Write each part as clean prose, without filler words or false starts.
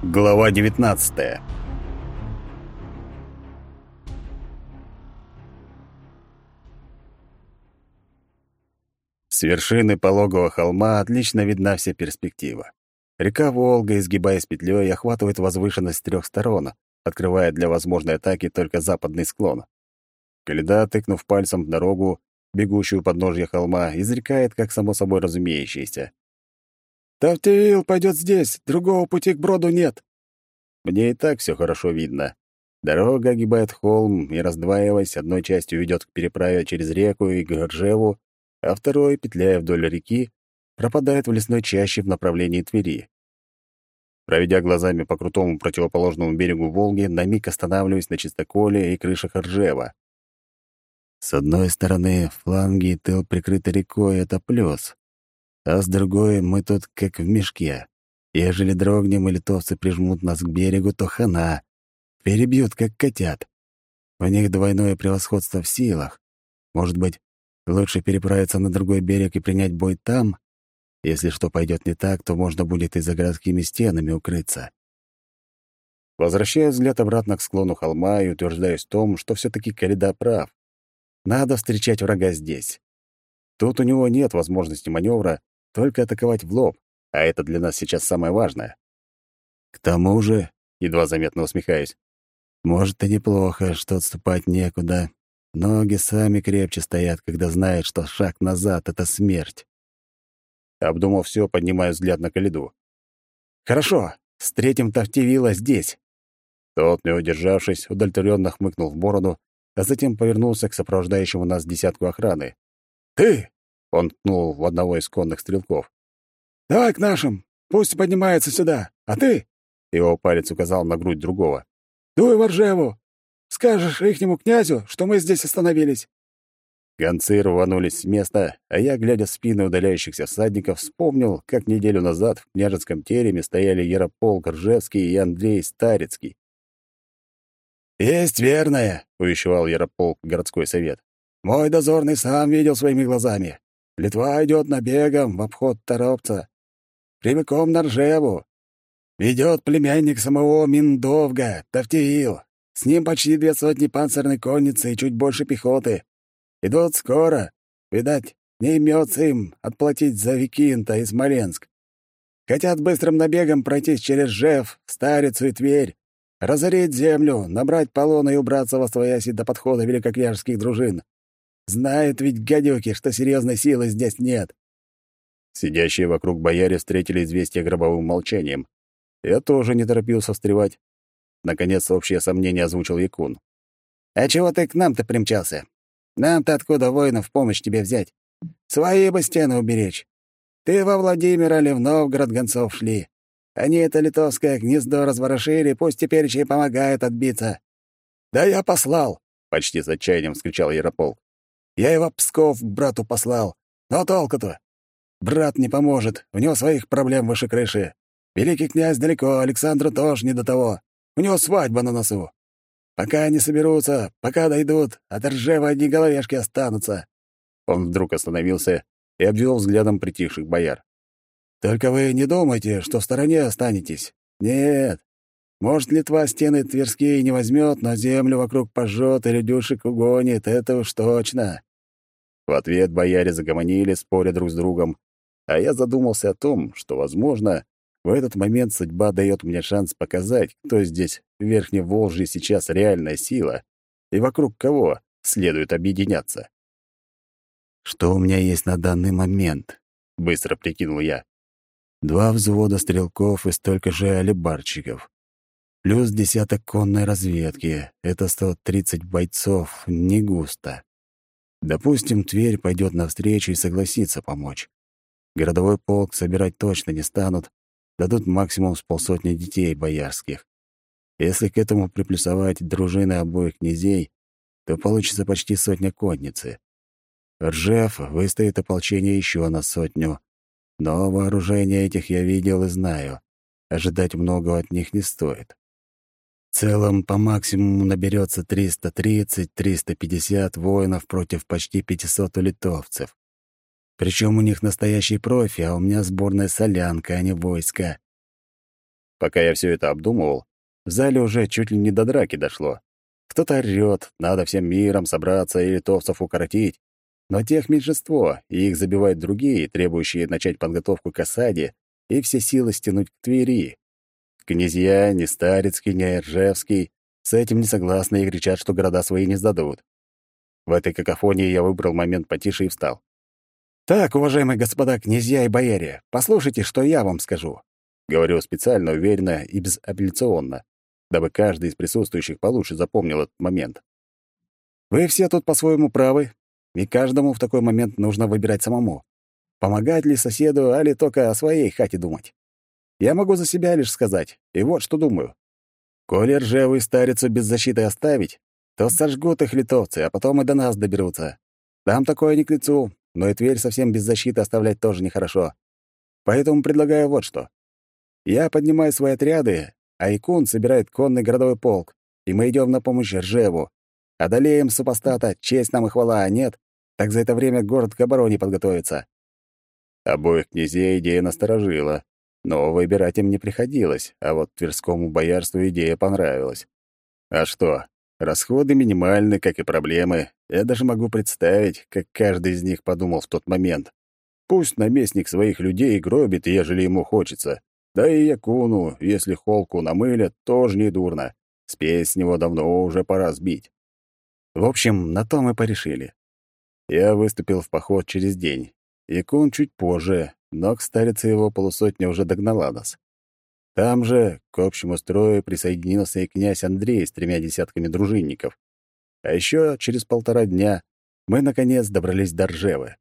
Глава 19. С вершины пологого холма отлично видна вся перспектива. Река Волга, изгибаясь петлей, охватывает возвышенность с трех сторон, открывая для возможной атаки только западный склон. Коляда, тыкнув пальцем в дорогу, бегущую у подножья холма, изрекает, как само собой разумеющееся. «Тавтеил пойдет здесь, другого пути к броду нет». Мне и так все хорошо видно. Дорога огибает холм и, раздваиваясь, одной частью ведет к переправе через реку и к Ржеву, а второй, петляя вдоль реки, пропадает в лесной чаще в направлении Твери. Проведя глазами по крутому противоположному берегу Волги, на миг останавливаюсь на чистоколе и крышах Ржева. С одной стороны, фланги и тыл прикрыты рекой — это плюс, а с другой мы тут как в мешке. Ежели дрогнем и литовцы прижмут нас к берегу, то хана. Перебьют, как котят. У них двойное превосходство в силах. Может быть, лучше переправиться на другой берег и принять бой там? Если что пойдет не так, то можно будет и за городскими стенами укрыться. Возвращаю взгляд обратно к склону холма и утверждаюсь в том, что все таки Коляда прав. Надо встречать врага здесь. Тут у него нет возможности маневра, только атаковать в лоб, а это для нас сейчас самое важное. К тому же, едва заметно усмехаюсь, может, и неплохо, что отступать некуда. Ноги сами крепче стоят, когда знают, что шаг назад — это смерть. Обдумав все, поднимаю взгляд на Коляду. «Хорошо, встретим Тавтевила здесь». Тот, не удержавшись, удовлетворенно хмыкнул в бороду, а затем повернулся к сопровождающему нас десятку охраны. «Ты!» — он ткнул в одного из конных стрелков. «Давай к нашим, пусть поднимается сюда, а ты...» — его палец указал на грудь другого. «Дуй в Ржеву! Скажешь ихнему князю, что мы здесь остановились!» Гонцы рванулись с места, а я, глядя в спины удаляющихся всадников, вспомнил, как неделю назад в княжеском тереме стояли Ярополк Ржевский и Андрей Старицкий. «Есть верное!» — увещевал Ярополк городской совет. «Мой дозорный сам видел своими глазами. Литва идет набегом в обход Торопца, прямиком на Ржеву. Ведет племянник самого Миндовга, Тавтеил. С ним почти 200 панцирной конницы и чуть больше пехоты. Идут скоро. Видать, не имется им отплатить за Викинта и Смоленск. Хотят быстрым набегом пройтись через Жев, Старицу и Тверь, разорить землю, набрать полона и убраться восвояси до подхода великокняжеских дружин. Знают ведь гадюки, что серьезной силы здесь нет». Сидящие вокруг бояре встретили известие гробовым молчанием. Я тоже не торопился встревать. Наконец, общее сомнение озвучил Якун. «А чего ты к нам-то примчался? Нам-то откуда воинов в помощь тебе взять? Свои бы стены уберечь. Ты во Владимир или в Новгород гонцов шли. Они это литовское гнездо разворошили, пусть теперь еще и помогают отбиться». «Да я послал!» — почти с отчаянием вскричал Ярополк. «Я его в Псков к брату послал. Но толку-то? Брат не поможет, у него своих проблем выше крыши. Великий князь далеко, Александру тоже не до того. У него свадьба на носу. Пока они соберутся, пока дойдут, от Ржева одни головешки останутся». Он вдруг остановился и обвел взглядом притихших бояр. «Только вы не думайте, что в стороне останетесь. Нет. Может, Литва стены Тверские не возьмет, но землю вокруг пожжет и людюшек угонит, это уж точно». В ответ бояре загомонили, споря друг с другом, а я задумался о том, что, возможно, в этот момент судьба дает мне шанс показать, кто здесь, в Верхнем Волжье, сейчас реальная сила и вокруг кого следует объединяться. «Что у меня есть на данный момент?» — быстро прикинул я. 2 взвода стрелков и столько же алибарщиков. Плюс десяток конной разведки. Это 130 бойцов, не густо. Допустим, Тверь пойдет навстречу и согласится помочь. Городовой полк собирать точно не станут, дадут максимум с полсотни детей боярских. Если к этому приплюсовать дружины обоих князей, то получится почти 100 конницы. Ржев выстоит ополчение еще на 100, но вооружение этих я видел и знаю. Ожидать многого от них не стоит. В целом, по максимуму наберется 330-350 воинов против почти 500 у литовцев. Причем у них настоящие профи, а у меня сборная солянка, а не войско. Пока я все это обдумывал, в зале уже чуть ли не до драки дошло. Кто-то орёт, надо всем миром собраться и литовцев укоротить. Но тех меньшинство, и их забивают другие, требующие начать подготовку к осаде и все силы стянуть к Твери. Князья, ни Старицкий, ни Ржевский с этим не согласны и кричат, что города свои не сдадут. В этой какофонии я выбрал момент потише и встал. «Так, уважаемые господа князья и бояре, послушайте, что я вам скажу». Говорю специально, уверенно и безапелляционно, дабы каждый из присутствующих получше запомнил этот момент. Вы все тут по-своему правы, и каждому в такой момент нужно выбирать самому. Помогать ли соседу, али только о своей хате думать. Я могу за себя лишь сказать, и вот что думаю. Коли Ржеву и Старицу без защиты оставить, то сожгут их литовцы, а потом и до нас доберутся. Там такое не к лицу, но и Тверь совсем без защиты оставлять тоже нехорошо. Поэтому предлагаю вот что. Я поднимаю свои отряды, а Икун собирает конный городовой полк, и мы идем на помощь Ржеву. Одолеем супостата, честь нам и хвала, а нет, так за это время город к обороне подготовится. Обоих князей идея насторожила, но выбирать им не приходилось, а вот тверскому боярству идея понравилась. А что, расходы минимальны, как и проблемы. Я даже могу представить, как каждый из них подумал в тот момент. Пусть наместник своих людей гробит, ежели ему хочется. Да и Якуну, если холку намылят, тоже не дурно. Спесь с него давно уже пора сбить. В общем, на то мы порешили. Я выступил в поход через день. Якун чуть позже, но к старице его полусотня уже догнала нас. Там же к общему строю присоединился и князь Андрей с 3 десятками дружинников. А еще через 1,5 дня мы, наконец, добрались до Ржевы.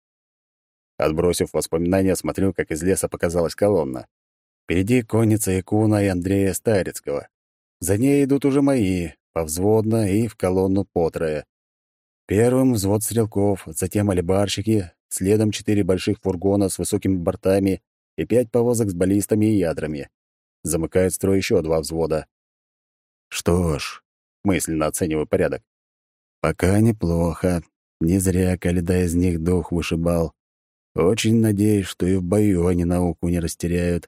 Отбросив воспоминания, смотрю, как из леса показалась колонна. Впереди конница Якуна и Андрея Старицкого. За ней идут уже мои, повзводно и в колонну по трое. Первым взвод стрелков, затем алибарщики, следом 4 больших фургона с высокими бортами и 5 повозок с баллистами и ядрами. Замыкает строй еще 2 взвода. Что ж, мысленно оцениваю порядок. Пока неплохо. Не зря Каледа из них дух вышибал. Очень надеюсь, что и в бою они науку не растеряют.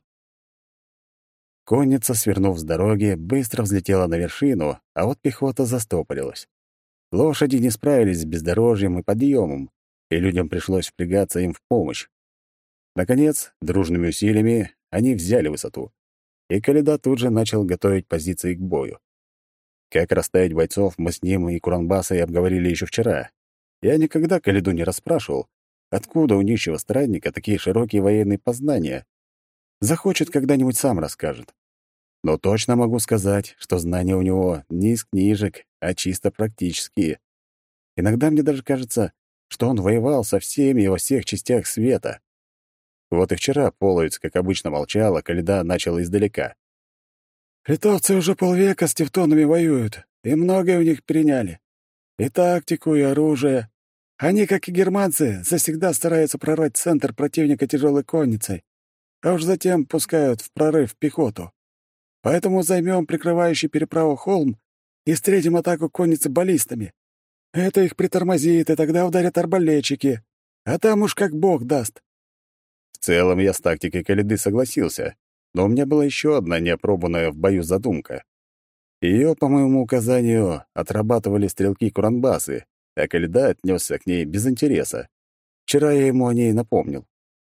Конница, свернув с дороги, быстро взлетела на вершину, а вот пехота застопорилась. Лошади не справились с бездорожьем и подъемом, и людям пришлось впрягаться им в помощь. Наконец, дружными усилиями они взяли высоту, и Каледа тут же начал готовить позиции к бою. Как расставить бойцов мы с ним и Куранбасой обговорили еще вчера. Я никогда Каледу не расспрашивал, откуда у нищего странника такие широкие военные познания. Захочет, когда-нибудь сам расскажет. Но точно могу сказать, что знания у него не из книжек, а чисто практические. Иногда мне даже кажется, что он воевал со всеми и во всех частях света. Вот и вчера половец, как обычно, молчал, а Каледа начал издалека. «Литовцы уже полвека с тевтонами воюют, и многое у них переняли. И тактику, и оружие. Они, как и германцы, завсегда стараются прорвать центр противника тяжелой конницей, а уж затем пускают в прорыв пехоту. Поэтому займем прикрывающий переправу холм и встретим атаку конницы баллистами. Это их притормозит, и тогда ударят арбалетчики. А там уж как бог даст». В целом я с тактикой Каледы согласился, но у меня была еще одна неопробованная в бою задумка. Ее, по моему указанию, отрабатывали стрелки Куранбасы, а Каледа отнесся к ней без интереса. Вчера я ему о ней напомнил.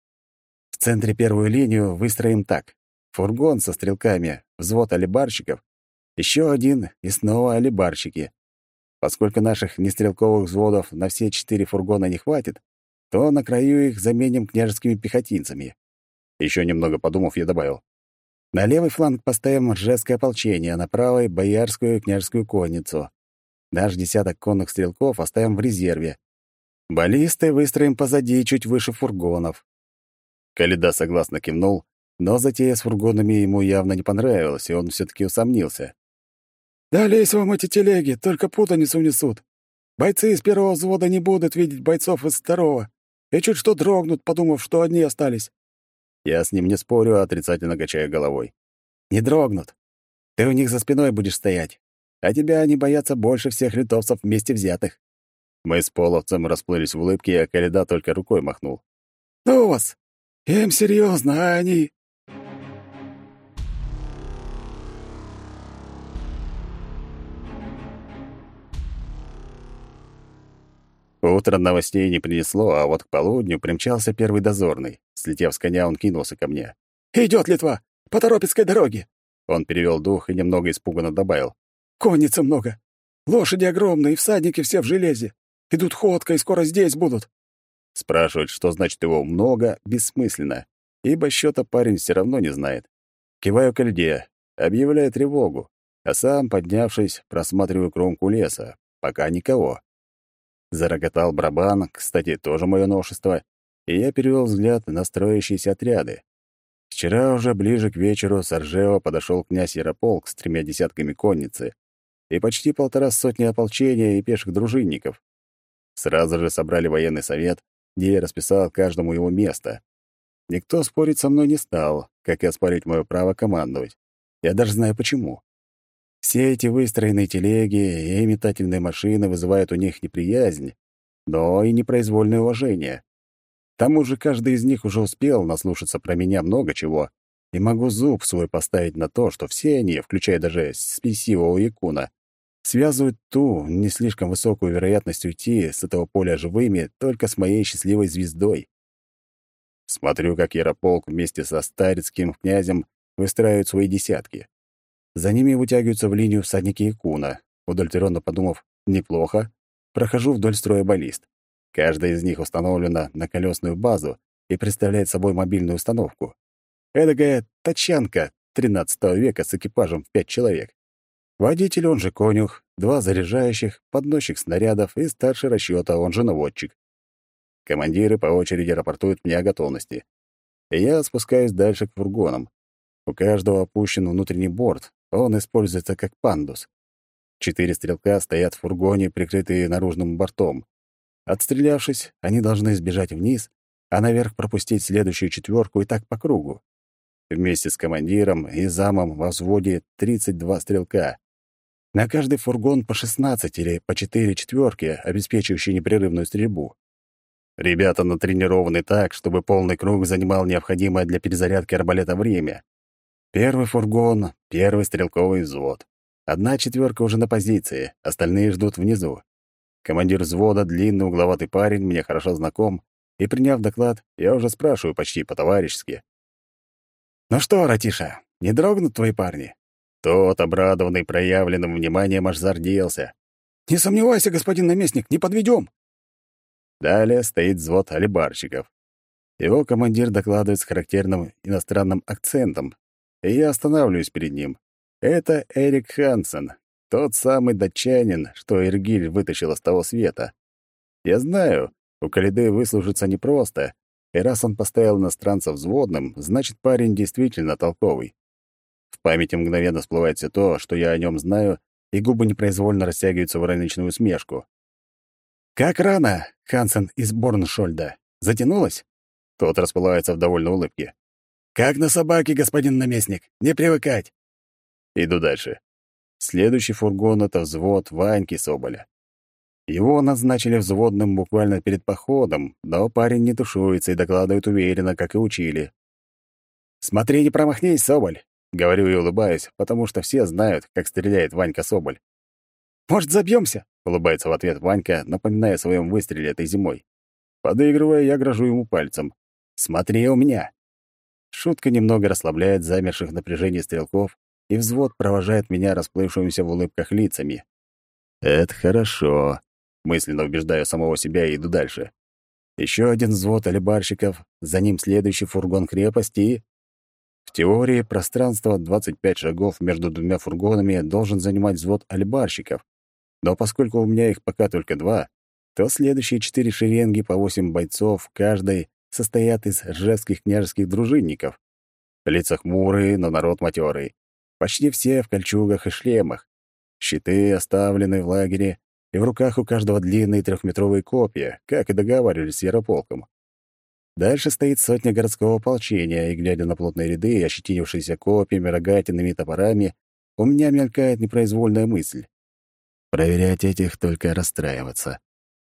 В центре первую линию выстроим так. Фургон со стрелками, взвод алибарщиков, еще один и снова алибарщики. Поскольку наших нестрелковых взводов на все 4 фургона не хватит, то на краю их заменим княжескими пехотинцами. Еще немного подумав, я добавил. На левый фланг поставим ржевское ополчение, а на правый — боярскую и княжескую конницу. Наш десяток конных стрелков оставим в резерве. Баллисты выстроим позади, чуть выше фургонов. Каледа согласно кивнул, но затея с фургонами ему явно не понравилась, и он все-таки усомнился. «Дались вам эти телеги, только путаницу несут. Бойцы из первого взвода не будут видеть бойцов из второго, и чуть что дрогнут, подумав, что одни остались». Я с ним не спорю, а отрицательно качаю головой. «Не дрогнут. Ты у них за спиной будешь стоять, а тебя они боятся больше всех литовцев вместе взятых». Мы с половцем расплылись в улыбке, а Каледа только рукой махнул. «Ну вас! Я им серьезно, а они...» Утро новостей не принесло, а вот к полудню примчался первый дозорный. Слетев с коня, он кинулся ко мне. «Идёт Литва! По Торопецкой дороге!» Он перевёл дух и немного испуганно добавил. «Конницы много. Лошади огромные, и всадники все в железе. Идут ходкой, и скоро здесь будут». Спрашивать, что значит его «много», бессмысленно, ибо счёта парень всё равно не знает. Киваю к льде, объявляю тревогу, а сам, поднявшись, просматриваю кромку леса. Пока никого. Зарокотал барабан, кстати, тоже моё новшество, и я перевёл взгляд на строящиеся отряды. Вчера уже ближе к вечеру с Оржева подошёл князь Ярополк с 3 десятками конницы и почти 1,5 ополчения и пеших дружинников. Сразу же собрали военный совет, где я расписал каждому его место. Никто спорить со мной не стал, как и оспорить моё право командовать. Я даже знаю почему. Все эти выстроенные телеги и метательные машины вызывают у них неприязнь, но и непроизвольное уважение. К тому же каждый из них уже успел наслушаться про меня много чего, и могу зуб свой поставить на то, что все они, включая даже спесивого якуна, связывают ту не слишком высокую вероятность уйти с этого поля живыми только с моей счастливой звездой. Смотрю, как Ярополк вместе со старецким князем выстраивают свои десятки. За ними вытягиваются в линию всадники Якуна. Удовлетворенно подумав «неплохо», прохожу вдоль строя баллист. Каждая из них установлена на колесную базу и представляет собой мобильную установку. Эдакая тачанка XIII века с экипажем в 5 человек. Водитель, он же конюх, 2 заряжающих, подносчик снарядов и старший расчёта, он же наводчик. Командиры по очереди рапортуют мне о готовности. И я спускаюсь дальше к фургонам. У каждого опущен внутренний борт, он используется как пандус. 4 стрелка стоят в фургоне, прикрытые наружным бортом. Отстрелявшись, они должны сбежать вниз, а наверх пропустить следующую 4 и так по кругу. Вместе с командиром и замом во взводе 32 стрелка. На каждый фургон по 16 или по 4 четвёрки, обеспечивающие непрерывную стрельбу. Ребята натренированы так, чтобы полный круг занимал необходимое для перезарядки арбалета время. Первый фургон, первый стрелковый взвод. 1/4 уже на позиции, остальные ждут внизу. Командир взвода, длинный угловатый парень, мне хорошо знаком, и, приняв доклад, я уже спрашиваю почти по-товарищески. «Ну что, Ратиша, не дрогнут твои парни?» Тот, обрадованный проявленным вниманием, аж зарделся. «Не сомневайся, господин наместник, не подведём». Далее стоит взвод алибарщиков. Его командир докладывает с характерным иностранным акцентом, и я останавливаюсь перед ним. Это Эрик Хансен, тот самый датчанин, что Иргиль вытащил из того света. Я знаю, у Калиды выслужиться непросто, и раз он поставил иностранца взводным, значит, парень действительно толковый. В памяти мгновенно всплывает все то, что я о нем знаю, и губы непроизвольно растягиваются в ироничную усмешку. «Как рано, Хансен из Борншольда? Затянулось?» Тот расплывается в довольной улыбке. «Как на собаке, господин наместник, не привыкать!» Иду дальше. Следующий фургон — это взвод Ваньки Соболя. Его назначили взводным буквально перед походом, но парень не тушуется и докладывает уверенно, как и учили. «Смотри, не промахнись, Соболь!» — говорю и улыбаюсь, потому что все знают, как стреляет Ванька Соболь. «Может, забьемся?» — улыбается в ответ Ванька, напоминая о своем выстреле этой зимой. Подыгрывая, я грожу ему пальцем. «Смотри у меня!» Шутка немного расслабляет замерших в напряжении стрелков, и взвод провожает меня расплывшимися в улыбках лицами. «Это хорошо», — мысленно убеждаю самого себя и иду дальше. Еще один взвод алибарщиков, за ним следующий фургон крепости и... В теории пространство 25 шагов между 2 фургонами должен занимать взвод алибарщиков, но поскольку у меня их пока только 2, то следующие 4 шеренги по 8 бойцов каждой состоят из ржевских княжеских дружинников. Лица хмурые, но народ матерый. Почти все в кольчугах и шлемах. Щиты оставлены в лагере, и в руках у каждого длинные 3-метровые копья, как и договаривались с Ярополком. Дальше стоит сотня городского ополчения, и, глядя на плотные ряды, ощетинившиеся копьями, рогатинами и топорами, у меня мелькает непроизвольная мысль. Проверять этих — только расстраиваться.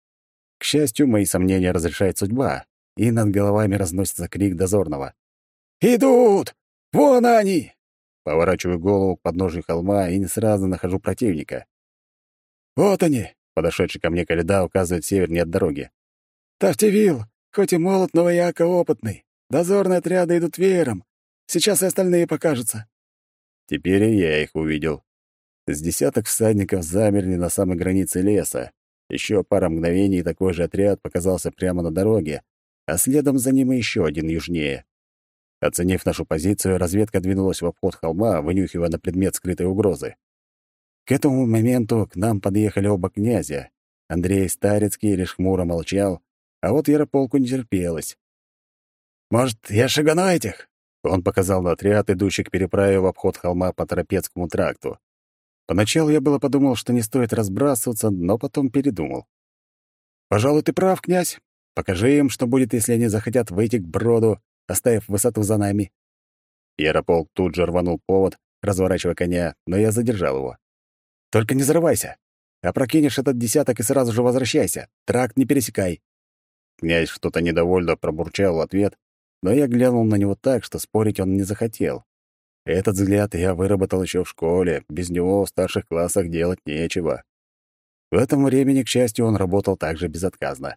К счастью, мои сомнения разрешает судьба, и над головами разносится крик дозорного. «Идут! Вон они!» Поворачиваю голову к подножию холма и не сразу нахожу противника. «Вот они!» — подошедший ко мне Коляда указывает севернее от дороги. «Тавтивил, хоть и молод, но вояка опытный. Дозорные отряды идут веером. Сейчас и остальные покажутся». Теперь и я их увидел. С десяток всадников замерли на самой границе леса. Еще пара мгновений, и такой же отряд показался прямо на дороге, а следом за ним и еще один южнее. Оценив нашу позицию, разведка двинулась в обход холма, вынюхивая на предмет скрытой угрозы. К этому моменту к нам подъехали оба князя. Андрей Старицкий лишь хмуро молчал, а вот Ярополку не терпелось. «Может, я шагану этих?» Он показал на отряд, идущий к переправе в обход холма по Торопецкому тракту. Поначалу я было подумал, что не стоит разбрасываться, но потом передумал. «Пожалуй, ты прав, князь. Покажи им, что будет, если они захотят выйти к броду, оставив высоту за нами». Ярополк тут же рванул повод, разворачивая коня, но я задержал его. «Только не зарывайся. Опрокинешь этот десяток и сразу же возвращайся. Тракт не пересекай». Князь что-то недовольно пробурчал в ответ, но я глянул на него так, что спорить он не захотел. Этот взгляд я выработал еще в школе, без него в старших классах делать нечего. В этом времени, к счастью, он работал также безотказно.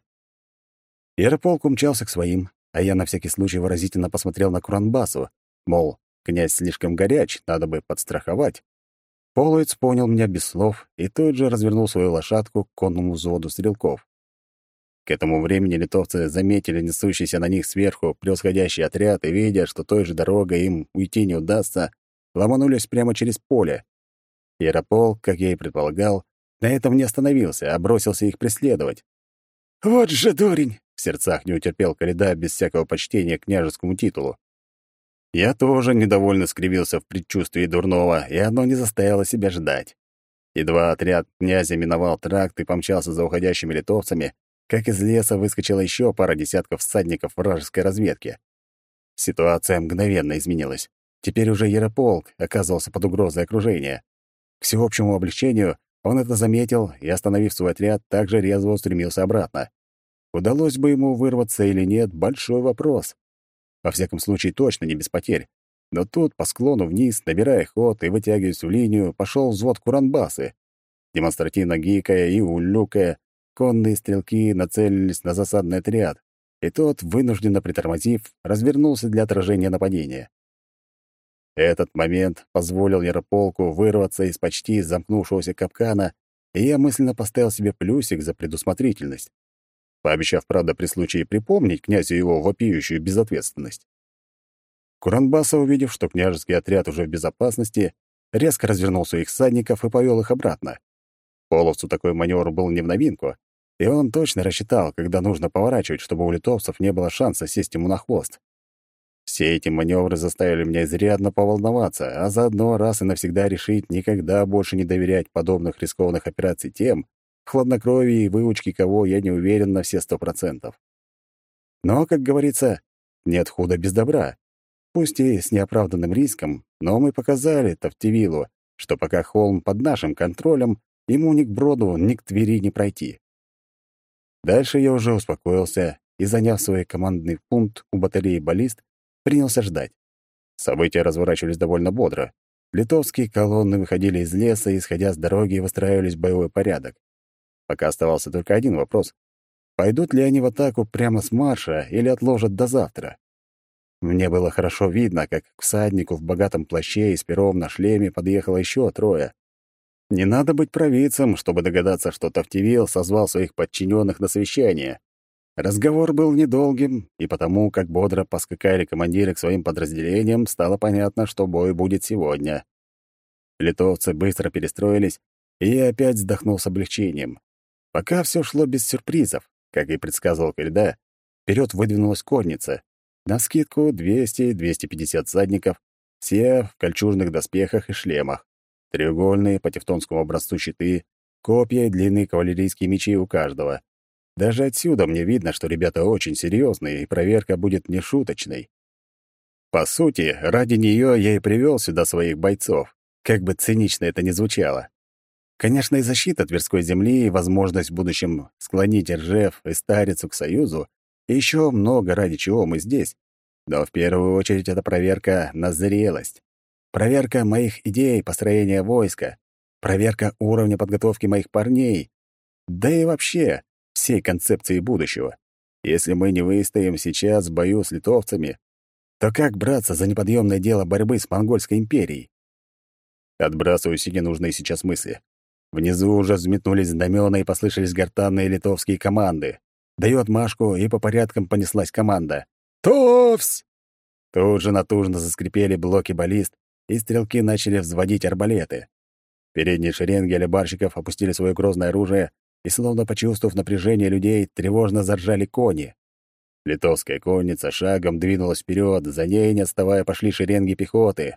Ярополк умчался к своим, а я на всякий случай выразительно посмотрел на Куранбасу, мол, князь слишком горяч, надо бы подстраховать. Половец понял меня без слов и тут же развернул свою лошадку к конному взводу стрелков. К этому времени литовцы заметили несущийся на них сверху превосходящий отряд и, видя, что той же дорогой им уйти не удастся, ломанулись прямо через поле. Ярополк, как я и предполагал, на этом не остановился, а бросился их преследовать. «Вот же дурень!» — в сердцах не утерпел Коляда без всякого почтения к княжескому титулу. Я тоже недовольно скривился в предчувствии дурного, и оно не заставило себя ждать. Едва отряд князя миновал тракт и помчался за уходящими литовцами, как из леса выскочила еще пара десятков всадников вражеской разведки. Ситуация мгновенно изменилась. Теперь уже Ярополк оказывался под угрозой окружения. К всеобщему облегчению он это заметил и, остановив свой отряд, также резво устремился обратно. Удалось бы ему вырваться или нет — большой вопрос. Во всяком случае, точно не без потерь. Но тут, по склону вниз, набирая ход и вытягиваясь в линию, пошел взвод Куранбасы. Демонстративно гикая и улюкая, конные стрелки нацелились на засадный отряд, и тот, вынужденно притормозив, развернулся для отражения нападения. Этот момент позволил Ярополку вырваться из почти замкнувшегося капкана, и я мысленно поставил себе плюсик за предусмотрительность, пообещав, правда, при случае припомнить князю его вопиющую безответственность. Куранбаса, увидев, что княжеский отряд уже в безопасности, резко развернул своих всадников и повел их обратно. Половцу такой маневр был не в новинку, и он точно рассчитал, когда нужно поворачивать, чтобы у литовцев не было шанса сесть ему на хвост. Все эти маневры заставили меня изрядно поволноваться, а заодно раз и навсегда решить никогда больше не доверять подобных рискованных операций тем, в хладнокровии и выучке кого я не уверен на все 100%. Но, как говорится, нет худа без добра. Пусть и с неоправданным риском, но мы показали Тавтивилу, что пока холм под нашим контролем, ему ни к Броду, ни к Твери не пройти. Дальше я уже успокоился и, заняв свой командный пункт у батареи баллист, принялся ждать. События разворачивались довольно бодро. Литовские колонны выходили из леса и, исходя с дороги, выстраивались в боевой порядок. Пока оставался только один вопрос. Пойдут ли они в атаку прямо с марша или отложат до завтра? Мне было хорошо видно, как к всаднику в богатом плаще и с пером на шлеме подъехало еще трое. Не надо быть провидцем, чтобы догадаться, что Тавтивил созвал своих подчиненных на совещание. Разговор был недолгим, и потому, как бодро поскакали командиры к своим подразделениям, стало понятно, что бой будет сегодня. Литовцы быстро перестроились, и я опять вздохнул с облегчением. Пока все шло без сюрпризов, как и предсказывал Коляда, вперед выдвинулась конница. Навскидку 200-250 всадников, все в кольчужных доспехах и шлемах, треугольные по тевтонскому образцу щиты, копья и длинные кавалерийские мечи у каждого. Даже отсюда мне видно, что ребята очень серьезные, и проверка будет нешуточной. По сути, ради нее я и привел сюда своих бойцов, как бы цинично это ни звучало. Конечно, и защита Тверской земли, и возможность в будущем склонить Ржев и Старицу к союзу, и еще много ради чего мы здесь. Но в первую очередь это проверка на зрелость. Проверка моих идей построения войска. Проверка уровня подготовки моих парней. да и вообще всей концепции будущего. Если мы не выстоим сейчас в бою с литовцами, то как браться за неподъемное дело борьбы с Монгольской империей? Отбрасываю все ненужные сейчас мысли. Внизу уже взметнулись знамена и послышались гортанные литовские команды. Даю отмашку, и по порядкам понеслась команда. «Товсь!» Тут же натужно заскрипели блоки баллист, и стрелки начали взводить арбалеты. Передние шеренги алибарщиков опустили свое грозное оружие, и, словно почувствовав напряжение людей, тревожно заржали кони. Литовская конница шагом двинулась вперед, за ней, не отставая, пошли шеренги пехоты.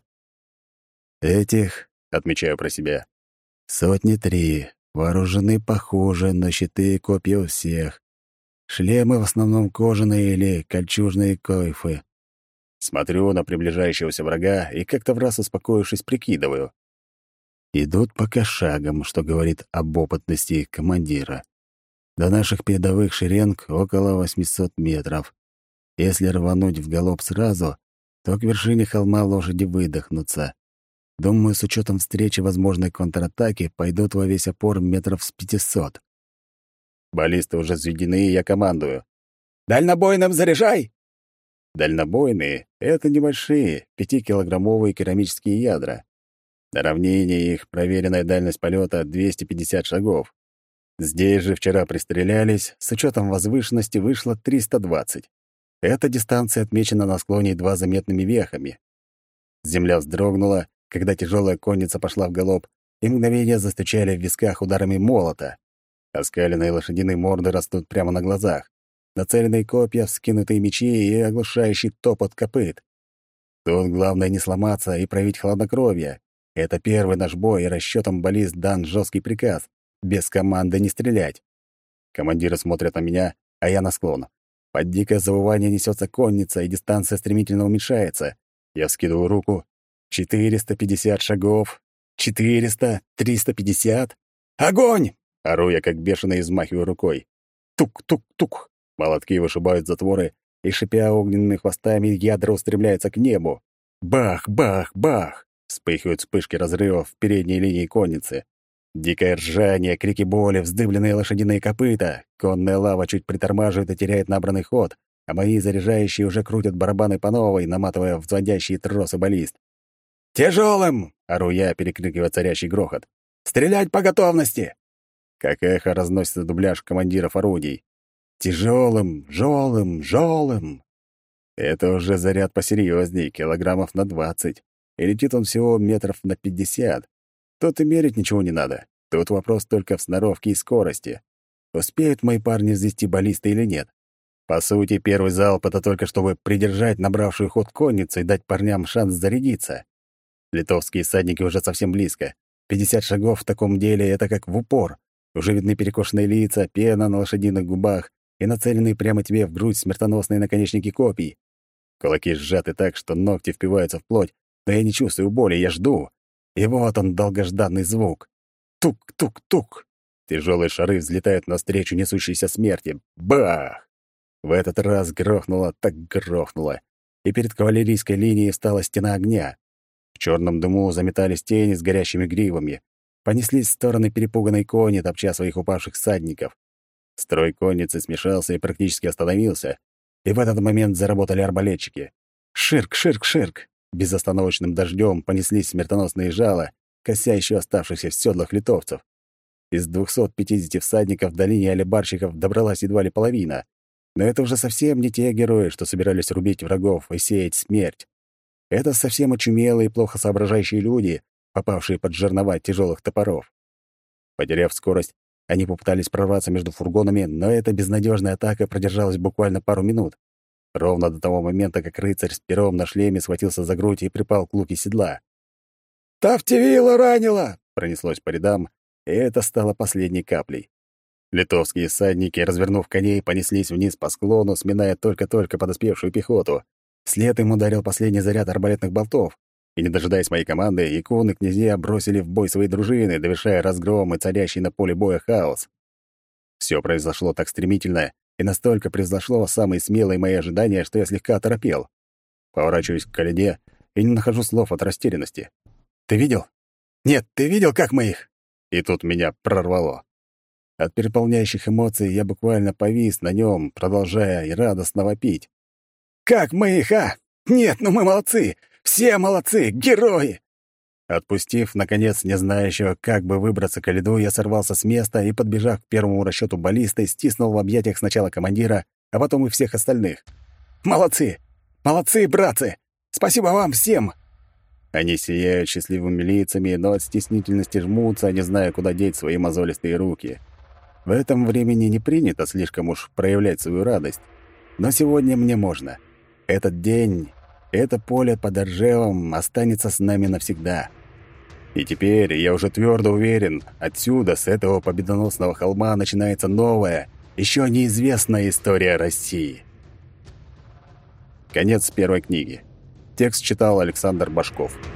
«Этих, — отмечаю про себя, — 3 вооружены похуже, но щиты и копья у всех. Шлемы в основном кожаные или кольчужные койфы. Смотрю на приближающегося врага и как-то враз успокоившись прикидываю. Идут пока шагом, что говорит об опытности командира. До наших передовых шеренг около 800 метров. Если рвануть в галоп сразу, то к вершине холма лошади выдохнутся. Думаю, с учетом встречи возможной контратаки, пойдут во весь опор метров с 500. Баллисты уже взведены, и я командую. «Дальнобойным заряжай!» Дальнобойные — это небольшие, 5-килограммовые керамические ядра. На равнине их проверенная дальность полета 250 шагов. Здесь же вчера пристрелялись, с учетом возвышенности вышло 320. Эта дистанция отмечена на склоне едва заметными вехами. Земля вздрогнула, когда тяжелая конница пошла в галоп, и мгновения застучали в висках ударами молота. Оскаленные лошадиные морды растут прямо на глазах. Нацеленные копья, вскинутые мечи и оглушающий топот копыт. Тут главное не сломаться и проявить хладнокровие. Это первый наш бой, и расчётом баллист дан жесткий приказ — без команды не стрелять. Командиры смотрят на меня, а я на склон. Под дикое завывание несется конница, и дистанция стремительно уменьшается. Я вскидываю руку. 450 шагов. 400, 350. Огонь! Ору я, как бешеный, и взмахиваю рукой. Тук-тук-тук. Молотки вышибают затворы, и, шипя огненными хвостами, ядра устремляются к небу. Бах, бах, бах! Вспыхивают вспышки разрывов в передней линии конницы. Дикое ржание, крики боли, вздыбленные лошадиные копыта. Конная лава чуть притормаживает и теряет набранный ход, а мои заряжающие уже крутят барабаны по новой, наматывая взводящие тросы баллист. «Тяжелым!» — ору я, перекрикивая царящий грохот. «Стрелять по готовности!» Как эхо разносится дубляж командиров орудий. «Тяжелым, жёлым, жёлым!» Это уже заряд посерьезней, килограммов на 20. И летит он всего метров на 50. Тут и мерить ничего не надо. Тут вопрос только в сноровке и скорости. Успеют мои парни взвести баллисты или нет? По сути, первый залп — это только чтобы придержать набравшую ход конницу и дать парням шанс зарядиться. Литовские всадники уже совсем близко. 50 шагов в таком деле — это как в упор. Уже видны перекошенные лица, пена на лошадиных губах и нацеленные прямо тебе в грудь смертоносные наконечники копий. Кулаки сжаты так, что ногти впиваются в плоть, но я не чувствую боли, я жду. И вот он, долгожданный звук. Тук-тук-тук. Тяжелые шары взлетают навстречу несущейся смерти. Бах! В этот раз грохнуло так грохнуло, и перед кавалерийской линией стала стена огня. В черном дыму заметались тени с горящими гривами. Понеслись в стороны перепуганные кони, топча своих упавших всадников. Строй конницы смешался и практически остановился, и в этот момент заработали арбалетчики. Ширк, ширк, ширк! Безостановочным дождем понеслись смертоносные жала, кося еще оставшихся в седлах литовцев. Из 250 всадников до линии алибарщиков добралась едва ли половина. Но это уже совсем не те герои, что собирались рубить врагов и сеять смерть. Это совсем очумелые и плохо соображающие люди, попавшие под жернова тяжелых топоров. Потеряв скорость, они попытались прорваться между фургонами, но эта безнадежная атака продержалась буквально пару минут. Ровно до того момента, как рыцарь с пером на шлеме схватился за грудь и припал к луке седла. «Тавтивила ранила!» — пронеслось по рядам, и это стало последней каплей. Литовские всадники, развернув коней, понеслись вниз по склону, сминая только-только подоспевшую пехоту. Вслед им ударил последний заряд арбалетных болтов, и, не дожидаясь моей команды, иконы князья бросили в бой свои дружины, довершая разгром и царящий на поле боя хаос. Все произошло так стремительно и настолько превзошло самые смелые мои ожидания, что я слегка оторопел. Поворачиваюсь к коляде и не нахожу слов от растерянности. «Ты видел? Нет, ты видел, как мы их?» И тут меня прорвало. От переполняющих эмоций я буквально повис на нем, продолжая и радостно вопить. «Как мы их, а? Нет, ну мы молодцы! Все молодцы! Герои!» Отпустив, наконец, не знающего, как бы выбраться к льду, я сорвался с места и, подбежав к первому расчету баллисты, стиснул в объятиях сначала командира, а потом и всех остальных. «Молодцы! Молодцы, братцы! Спасибо вам всем!» Они сияют счастливыми лицами, но от стеснительности жмутся, не зная, куда деть свои мозолистые руки. В этом времени не принято слишком уж проявлять свою радость. Но сегодня мне можно. Этот день, это поле под Оржевом останется с нами навсегда. И теперь я уже твердо уверен, отсюда, с этого победоносного холма, начинается новая, еще неизвестная история России. Конец первой книги. Текст читал Александр Башков.